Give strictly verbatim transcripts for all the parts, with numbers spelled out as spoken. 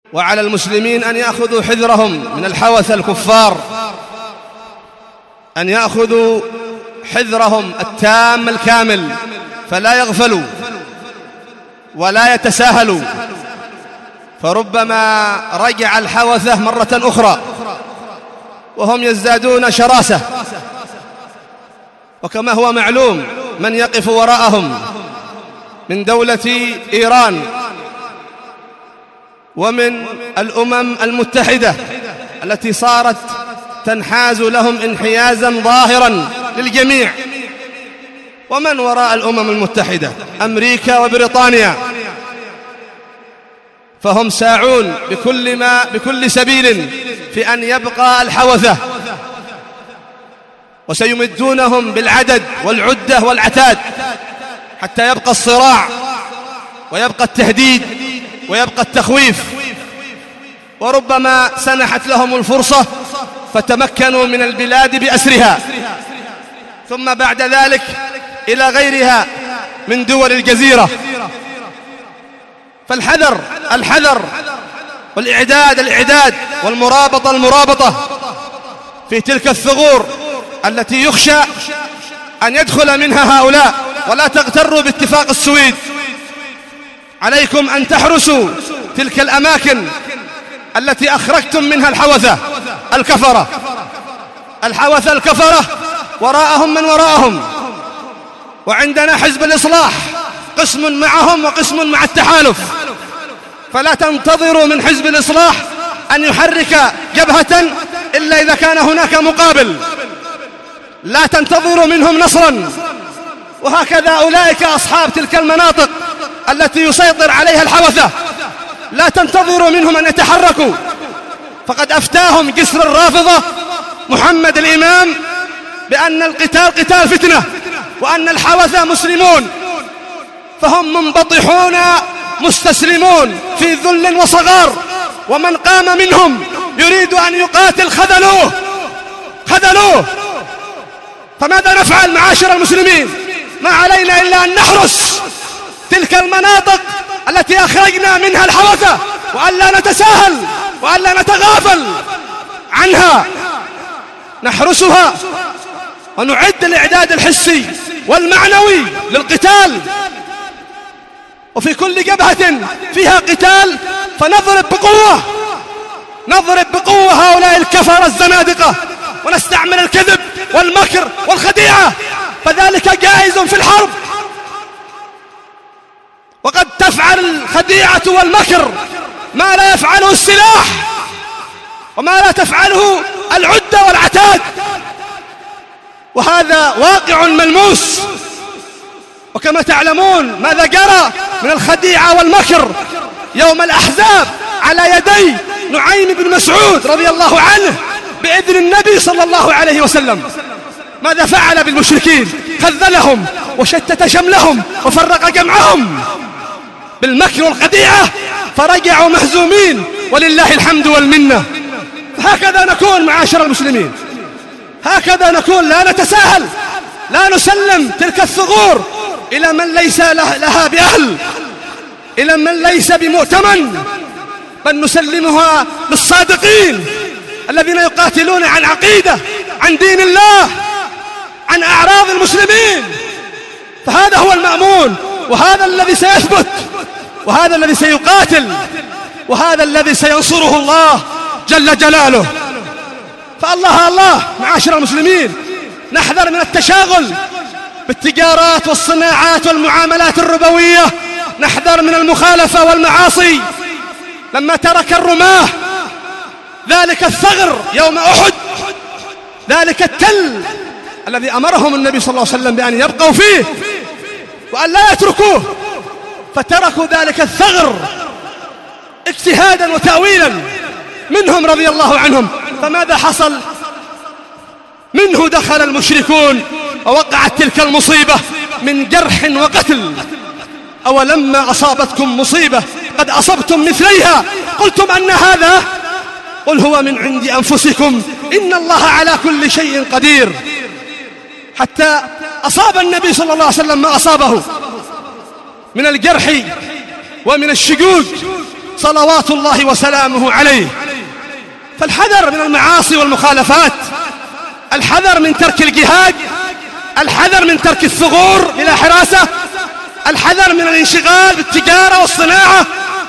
وعلى المسلمين أن يأخذوا حذرهم من الحوث الكفار، أن يأخذوا حذرهم التام الكامل، فلا يغفلوا ولا يتساهلوا، فربما رجع الحوثة مرة أخرى وهم يزدادون شراسة. وكما هو معلوم من يقف وراءهم من دولة إيران ومن الأمم المتحدة التي صارت تنحاز لهم انحيازا ظاهرا للجميع، ومن وراء الأمم المتحدة أمريكا وبريطانيا، فهم ساعون بكل ما بكل سبيل في أن يبقى الحوثة، وسيمدونهم بالعدد والعدة والعتاد حتى يبقى الصراع ويبقى التهديد ويبقى التخويف. وربما سنحت لهم الفرصة فتمكنوا من البلاد بأسرها، ثم بعد ذلك إلى غيرها من دول الجزيرة. فالحذر الحذر والإعداد الإعداد والمرابطة المرابطة في تلك الثغور التي يخشى أن يدخل منها هؤلاء. ولا تغتروا باتفاق السويد، عليكم أن تحرسوا تلك الأماكن التي أخرجتم منها الحوثة الكفرة. الحوثة الكفرة وراءهم من وراءهم، وعندنا حزب الإصلاح قسم معهم وقسم مع التحالف، فلا تنتظروا من حزب الإصلاح أن يحرك جبهة إلا إذا كان هناك مقابل، لا تنتظروا منهم نصرا. وهكذا أولئك أصحاب تلك المناطق التي يسيطر عليها الحوثة، لا تنتظروا منهم أن يتحركوا، فقد أفتاهم جسر الرافضة محمد الإمام بأن القتال قتال فتنة، وأن الحوثة مسلمون، فهم منبطحون مستسلمون في ذل وصغار، ومن قام منهم يريد أن يقاتل خذلوه خذلوه. فماذا نفعل معاشر المسلمين؟ ما علينا إلا أن نحرس تلك المناطق التي أخرجنا منها الحوثة، وألا نتساهل وألا نتغافل عنها، نحرسها ونعد الإعداد الحسي والمعنوي للقتال. وفي كل جبهة فيها قتال فنضرب بقوة نضرب بقوة هؤلاء الكفر الزنادقة، ونستعمل الكذب والمكر والخديعة، فذلك جائز في الحرب. وقد تفعل الخديعة والمكر ما لا يفعله السلاح وما لا تفعله العدة والعتاد، وهذا واقع ملموس. وكما تعلمون ماذا جرى من الخديعة والمكر يوم الأحزاب على يدي نعيم بن مسعود رضي الله عنه بإذن النبي صلى الله عليه وسلم. ماذا فعل بالمشركين؟ خذلهم وشتت شملهم وفرق جمعهم بالمكر والخديعة، فرجعوا مهزومين ولله الحمد والمنة. هكذا نكون معاشر المسلمين، هكذا نكون، لا نتساهل، لا نسلم تلك الثغور إلى من ليس لها بأهل، إلى من ليس بمؤتمن، بل نسلمها للصادقين الذين يقاتلون عن عقيدة، عن دين الله، عن أعراض المسلمين. فهذا هو المأمون، وهذا الذي سيثبت، وهذا الذي سيقاتل، وهذا الذي سينصره الله جل جلاله. فالله الله معاشر المسلمين، نحذر من التشاغل بالتجارات والصناعات والمعاملات الربوية، نحذر من المخالفة والمعاصي. لما ترك الرماه ذلك الثغر يوم أحد، ذلك التل الذي أمرهم النبي صلى الله عليه وسلم بأن يبقوا فيه وأن لا يتركوه، فتركوا ذلك الثغر اجتهادا وتأويلا منهم رضي الله عنهم. فماذا حصل؟ منه دخل المشركون ووقعت تلك المصيبة من جرح وقتل. أولما أصابتكم مصيبة قد أصبتم مثليها قلتم أن هذا؟ قل هو من عند أنفسكم إن الله على كل شيء قدير. حتى أصاب النبي صلى الله عليه وسلم ما أصابه من الجرح ومن الشجوج، صلوات الله وسلامه عليه. فالحذر من المعاصي والمخالفات، الحذر من ترك الجهاد، الحذر من ترك الثغور بلا حراسة، الحذر من الانشغال بالتجارة والصناعة.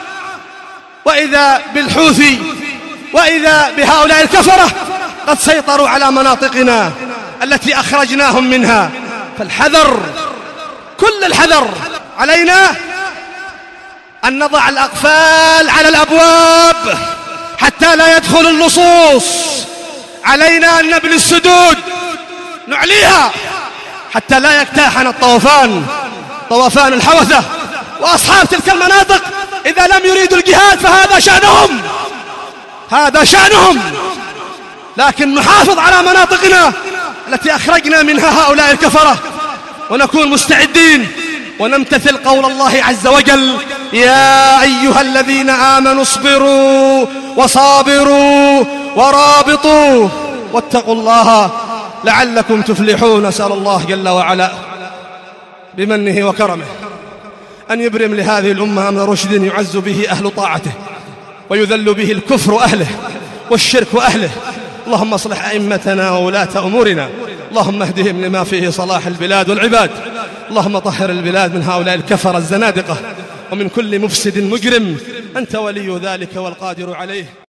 وإذا بالحوثي وإذا بهؤلاء الكفرة قد سيطروا على مناطقنا التي أخرجناهم منها. فالحذر، كل الحذر. علينا أن نضع الأقفال على الأبواب حتى لا يدخل اللصوص. علينا أن نبني السدود، نعليها حتى لا يجتاحنا الطوفان، طوفان الحوثة وأصحاب تلك المناطق. إذا لم يريدوا الجهاد فهذا شأنهم، هذا شأنهم، لكن نحافظ على مناطقنا التي أخرجنا منها هؤلاء الكفرة، ونكون مستعدين ونمتثل قول الله عز وجل: يا أيها الذين آمنوا اصبروا وصابروا ورابطوا واتقوا الله لعلكم تفلحون. نسأل الله جل وعلا بمنه وكرمه أن يبرم لهذه الأمة أمر رشد يعز به أهل طاعته ويذل به الكفر أهله والشرك أهله. اللهم اصلح أئمتنا وولاة أمورنا، اللهم اهدهم لما فيه صلاح البلاد والعباد. اللهم طهر البلاد من هؤلاء الكفر الزنادقة ومن كل مفسد مجرم، أنت ولي ذلك والقادر عليه.